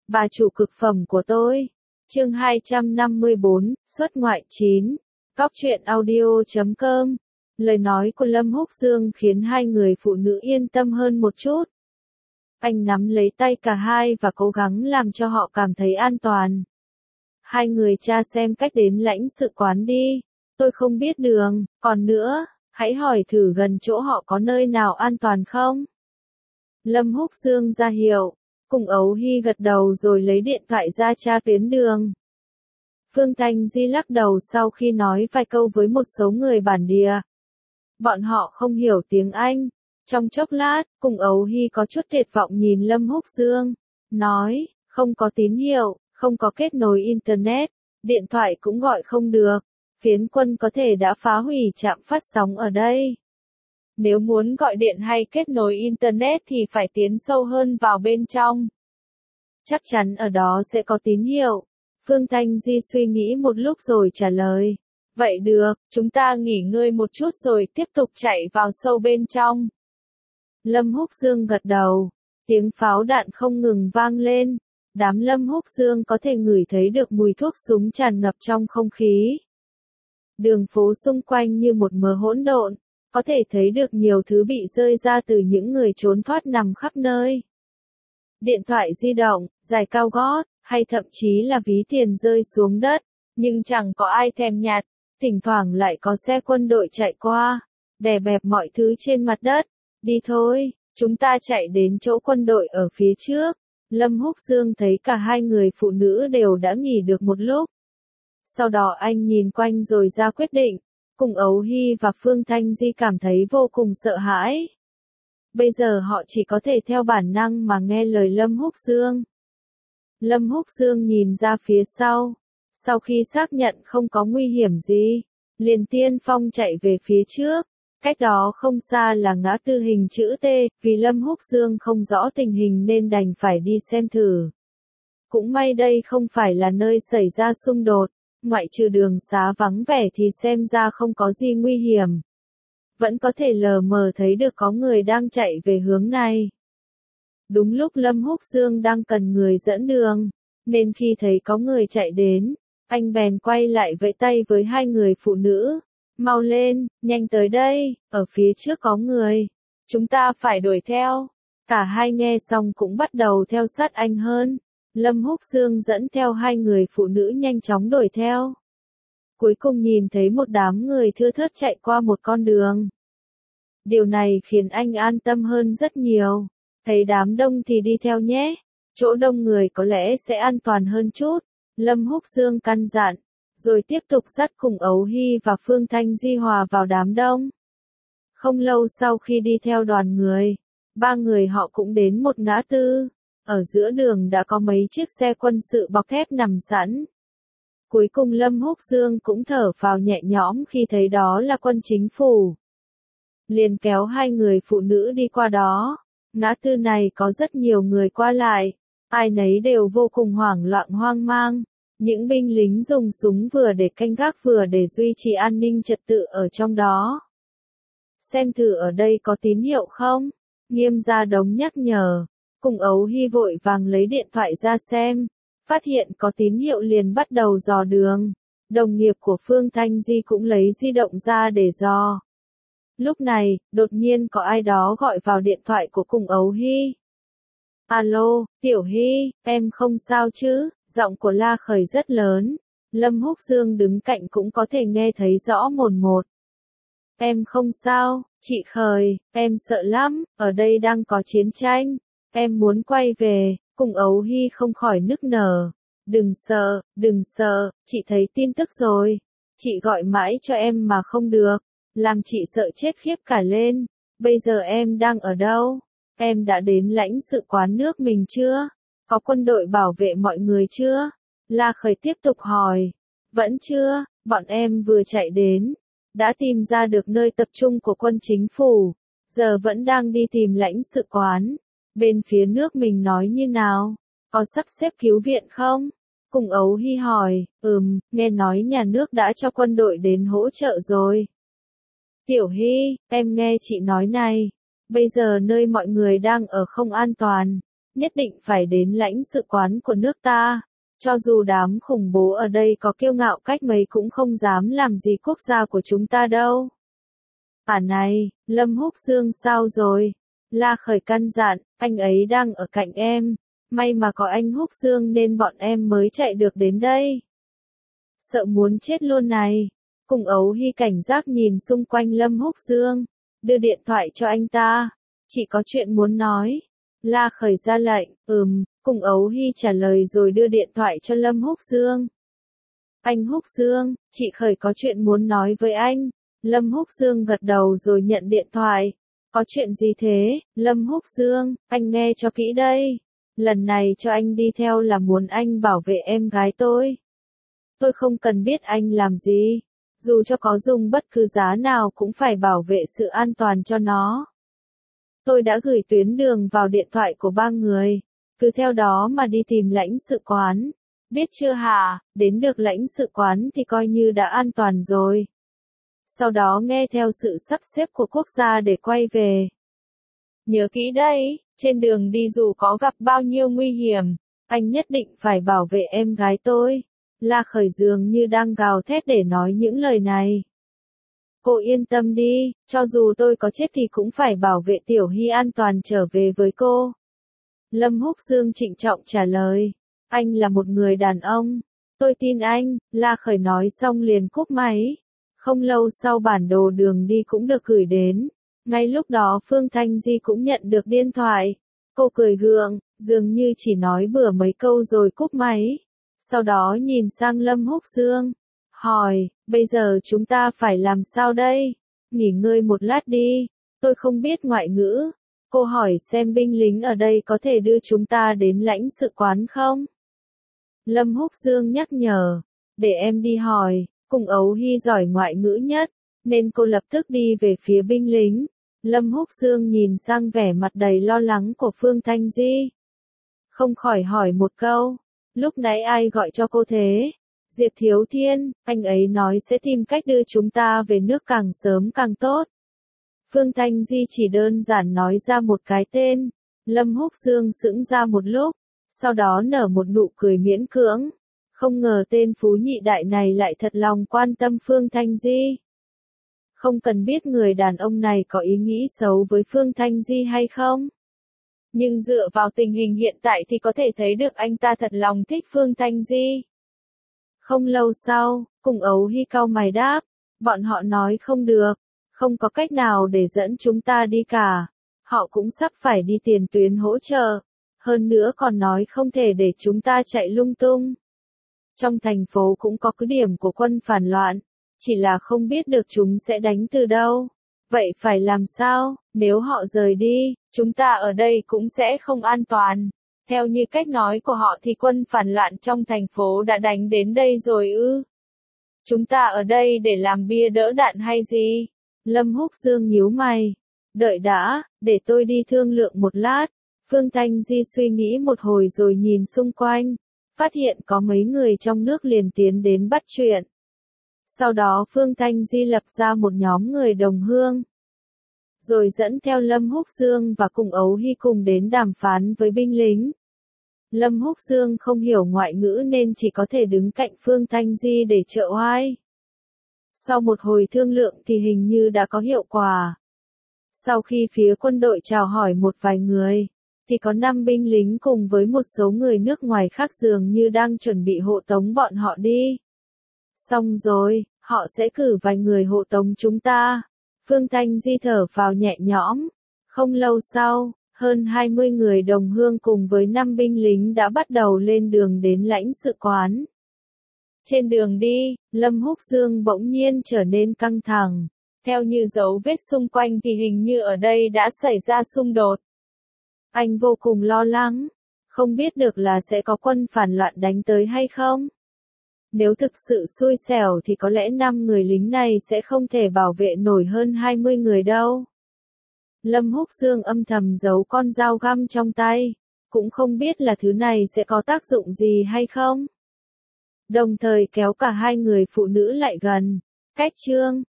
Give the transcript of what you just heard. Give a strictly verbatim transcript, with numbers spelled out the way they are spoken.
bà chủ cực phẩm của tôi. Chương hai trăm năm mươi bốn, xuất ngoại chín. Cóc truyện audio chấm com. Lời nói của Lâm Húc Dương khiến hai người phụ nữ yên tâm hơn một chút. Anh nắm lấy tay cả hai và cố gắng làm cho họ cảm thấy an toàn. Hai người tra xem cách đến lãnh sự quán đi. Tôi không biết đường, còn nữa, hãy hỏi thử gần chỗ họ có nơi nào an toàn không? Lâm Húc Dương ra hiệu, cùng Ấu Hy gật đầu rồi lấy điện thoại ra tra tuyến đường. Phương Thanh Di lắc đầu sau khi nói vài câu với một số người bản địa. Bọn họ không hiểu tiếng Anh. Trong chốc lát, cùng Ấu Hy có chút tuyệt vọng nhìn Lâm Húc Dương, nói, không có tín hiệu, không có kết nối Internet, điện thoại cũng gọi không được, phiến quân có thể đã phá hủy trạm phát sóng ở đây. Nếu muốn gọi điện hay kết nối Internet thì phải tiến sâu hơn vào bên trong. Chắc chắn ở đó sẽ có tín hiệu. Phương Thanh Di suy nghĩ một lúc rồi trả lời. Vậy được, chúng ta nghỉ ngơi một chút rồi tiếp tục chạy vào sâu bên trong. Lâm Húc Dương gật đầu. Tiếng pháo đạn không ngừng vang lên. Đám Lâm Húc Dương có thể ngửi thấy được mùi thuốc súng tràn ngập trong không khí. Đường phố xung quanh như một mớ hỗn độn. Có thể thấy được nhiều thứ bị rơi ra từ những người trốn thoát nằm khắp nơi. Điện thoại di động, giày cao gót, hay thậm chí là ví tiền rơi xuống đất, nhưng chẳng có ai thèm nhặt. Thỉnh thoảng lại có xe quân đội chạy qua, đè bẹp mọi thứ trên mặt đất. Đi thôi, chúng ta chạy đến chỗ quân đội ở phía trước. Lâm Húc Dương thấy cả hai người phụ nữ đều đã nghỉ được một lúc. Sau đó anh nhìn quanh rồi ra quyết định. Cùng Ấu Hy và Phương Thanh Di cảm thấy vô cùng sợ hãi. Bây giờ họ chỉ có thể theo bản năng mà nghe lời Lâm Húc Dương. Lâm Húc Dương nhìn ra phía sau. Sau khi xác nhận không có nguy hiểm gì, liền tiên phong chạy về phía trước. Cách đó không xa là ngã tư hình chữ T, vì Lâm Húc Dương không rõ tình hình nên đành phải đi xem thử. Cũng may đây không phải là nơi xảy ra xung đột, ngoại trừ đường xá vắng vẻ thì xem ra không có gì nguy hiểm. Vẫn có thể lờ mờ thấy được có người đang chạy về hướng này. Đúng lúc Lâm Húc Dương đang cần người dẫn đường, nên khi thấy có người chạy đến, anh bèn quay lại vẫy tay với hai người phụ nữ. Mau lên, nhanh tới đây, ở phía trước có người. Chúng ta phải đuổi theo. Cả hai nghe xong cũng bắt đầu theo sát anh hơn. Lâm Húc Dương dẫn theo hai người phụ nữ nhanh chóng đuổi theo. Cuối cùng nhìn thấy một đám người thưa thớt chạy qua một con đường. Điều này khiến anh an tâm hơn rất nhiều. Thấy đám đông thì đi theo nhé. Chỗ đông người có lẽ sẽ an toàn hơn chút. Lâm Húc Dương căn dặn. Rồi tiếp tục dắt cùng Ấu Hy và Phương Thanh Di hòa vào đám đông. Không lâu sau khi đi theo đoàn người, ba người họ cũng đến một ngã tư. Ở giữa đường đã có mấy chiếc xe quân sự bọc thép nằm sẵn. Cuối cùng Lâm Húc Dương cũng thở phào nhẹ nhõm khi thấy đó là quân chính phủ. Liền kéo hai người phụ nữ đi qua đó. Ngã tư này có rất nhiều người qua lại. Ai nấy đều vô cùng hoảng loạn hoang mang. Những binh lính dùng súng vừa để canh gác vừa để duy trì an ninh trật tự ở trong đó. Xem thử ở đây có tín hiệu không? Nghiêm Gia Đống nhắc nhở. Cùng Ấu Hy vội vàng lấy điện thoại ra xem. Phát hiện có tín hiệu liền bắt đầu dò đường. Đồng nghiệp của Phương Thanh Di cũng lấy di động ra để dò. Lúc này, đột nhiên có ai đó gọi vào điện thoại của cùng Ấu Hy. Alo, Tiểu Hy, em không sao chứ? Giọng của La Khởi rất lớn. Lâm Húc Dương đứng cạnh cũng có thể nghe thấy rõ mồn một. Em không sao, chị Khởi, em sợ lắm, ở đây đang có chiến tranh. Em muốn quay về, cùng Ấu Hy không khỏi nức nở. Đừng sợ, đừng sợ, chị thấy tin tức rồi. Chị gọi mãi cho em mà không được. Làm chị sợ chết khiếp cả lên. Bây giờ em đang ở đâu? Em đã đến lãnh sự quán nước mình chưa? Có quân đội bảo vệ mọi người chưa? La Khởi tiếp tục hỏi. Vẫn chưa, bọn em vừa chạy đến. Đã tìm ra được nơi tập trung của quân chính phủ. Giờ vẫn đang đi tìm lãnh sự quán. Bên phía nước mình nói như nào? Có sắp xếp cứu viện không? Cùng Ấu Hy hỏi. Ừm, nghe nói nhà nước đã cho quân đội đến hỗ trợ rồi. Tiểu Hy, em nghe chị nói này. Bây giờ nơi mọi người đang ở không an toàn. nhất định phải đến lãnh sự quán của nước ta. Cho dù đám khủng bố ở đây có kiêu ngạo cách mấy cũng không dám làm gì quốc gia của chúng ta đâu. À này, Lâm Húc Dương sao rồi? La Khởi căn dặn, anh ấy đang ở cạnh em. May mà có anh Húc Dương nên bọn em mới chạy được đến đây. Sợ muốn chết luôn này. Cùng Ấu Hy cảnh giác nhìn xung quanh Lâm Húc Dương. Đưa điện thoại cho anh ta. Chị có chuyện muốn nói. La Khởi ra lệnh, ừm, Cùng Ấu Hy trả lời rồi đưa điện thoại cho Lâm Húc Dương. Anh Húc Dương, chị Khởi có chuyện muốn nói với anh. Lâm Húc Dương gật đầu rồi nhận điện thoại. Có chuyện gì thế, Lâm Húc Dương, anh nghe cho kỹ đây. Lần này cho anh đi theo là muốn anh bảo vệ em gái tôi. Tôi không cần biết anh làm gì. Dù cho có dùng bất cứ giá nào cũng phải bảo vệ sự an toàn cho nó. Tôi đã gửi tuyến đường vào điện thoại của ba người. Cứ theo đó mà đi tìm lãnh sự quán. Biết chưa hả, đến được lãnh sự quán thì coi như đã an toàn rồi. Sau đó nghe theo sự sắp xếp của quốc gia để quay về. Nhớ kỹ đấy, trên đường đi dù có gặp bao nhiêu nguy hiểm, anh nhất định phải bảo vệ em gái tôi. La Khởi dường như đang gào thét để nói những lời này. Cô yên tâm đi, cho dù tôi có chết thì cũng phải bảo vệ Tiểu Hy an toàn trở về với cô. Lâm Húc Dương trịnh trọng trả lời. Anh là một người đàn ông. Tôi tin anh, La Khởi nói xong liền cúp máy. Không lâu sau bản đồ đường đi cũng được gửi đến. Ngay lúc đó Phương Thanh Di cũng nhận được điện thoại. Cô cười gượng, dường như chỉ nói bừa mấy câu rồi cúp máy. Sau đó nhìn sang Lâm Húc Dương. Hỏi, bây giờ chúng ta phải làm sao đây? Nghỉ ngơi một lát đi. Tôi không biết ngoại ngữ. Cô hỏi xem binh lính ở đây có thể đưa chúng ta đến lãnh sự quán không? Lâm Húc Dương nhắc nhở. Để em đi hỏi. Cùng Ấu Hy giỏi ngoại ngữ nhất, nên cô lập tức đi về phía binh lính. Lâm Húc Dương nhìn sang vẻ mặt đầy lo lắng của Phương Thanh Di. Không khỏi hỏi một câu, lúc nãy ai gọi cho cô thế? Diệp Thiếu Thiên, anh ấy nói sẽ tìm cách đưa chúng ta về nước càng sớm càng tốt. Phương Thanh Di chỉ đơn giản nói ra một cái tên. Lâm Húc Dương sững ra một lúc, sau đó nở một nụ cười miễn cưỡng. Không ngờ tên phú nhị đại này lại thật lòng quan tâm Phương Thanh Di. Không cần biết người đàn ông này có ý nghĩ xấu với Phương Thanh Di hay không. Nhưng dựa vào tình hình hiện tại thì có thể thấy được anh ta thật lòng thích Phương Thanh Di. Không lâu sau, Cùng Ấu Hy cau mày đáp, bọn họ nói không được, không có cách nào để dẫn chúng ta đi cả. Họ cũng sắp phải đi tiền tuyến hỗ trợ. Hơn nữa còn nói không thể để chúng ta chạy lung tung. Trong thành phố cũng có cứ điểm của quân phản loạn, chỉ là không biết được chúng sẽ đánh từ đâu. Vậy phải làm sao, nếu họ rời đi, chúng ta ở đây cũng sẽ không an toàn. Theo như cách nói của họ thì quân phản loạn trong thành phố đã đánh đến đây rồi ư. Chúng ta ở đây để làm bia đỡ đạn hay gì? Lâm Húc Dương nhíu mày. Đợi đã, để tôi đi thương lượng một lát. Phương Thanh Di suy nghĩ một hồi rồi nhìn xung quanh. Phát hiện có mấy người trong nước liền tiến đến bắt chuyện. Sau đó Phương Thanh Di lập ra một nhóm người đồng hương. Rồi dẫn theo Lâm Húc Dương và Cùng Ấu Hy cùng đến đàm phán với binh lính. Lâm Húc Dương không hiểu ngoại ngữ nên chỉ có thể đứng cạnh Phương Thanh Di để trợ oai. Sau một hồi thương lượng thì hình như đã có hiệu quả. Sau khi phía quân đội chào hỏi một vài người, thì có năm binh lính cùng với một số người nước ngoài khác dường như đang chuẩn bị hộ tống bọn họ đi. Xong rồi, họ sẽ cử vài người hộ tống chúng ta. Phương Thanh Di thở phào nhẹ nhõm. Không lâu sau, hơn hai mươi người đồng hương cùng với năm binh lính đã bắt đầu lên đường đến lãnh sự quán. Trên đường đi, Lâm Húc Dương bỗng nhiên trở nên căng thẳng. Theo như dấu vết xung quanh thì hình như ở đây đã xảy ra xung đột. Anh vô cùng lo lắng, không biết được là sẽ có quân phản loạn đánh tới hay không. Nếu thực sự xui xẻo thì có lẽ năm người lính này sẽ không thể bảo vệ nổi hơn hai mươi người đâu. Lâm Húc Dương âm thầm giấu con dao găm trong tay, cũng không biết là thứ này sẽ có tác dụng gì hay không. Đồng thời kéo cả hai người phụ nữ lại gần. Cách chương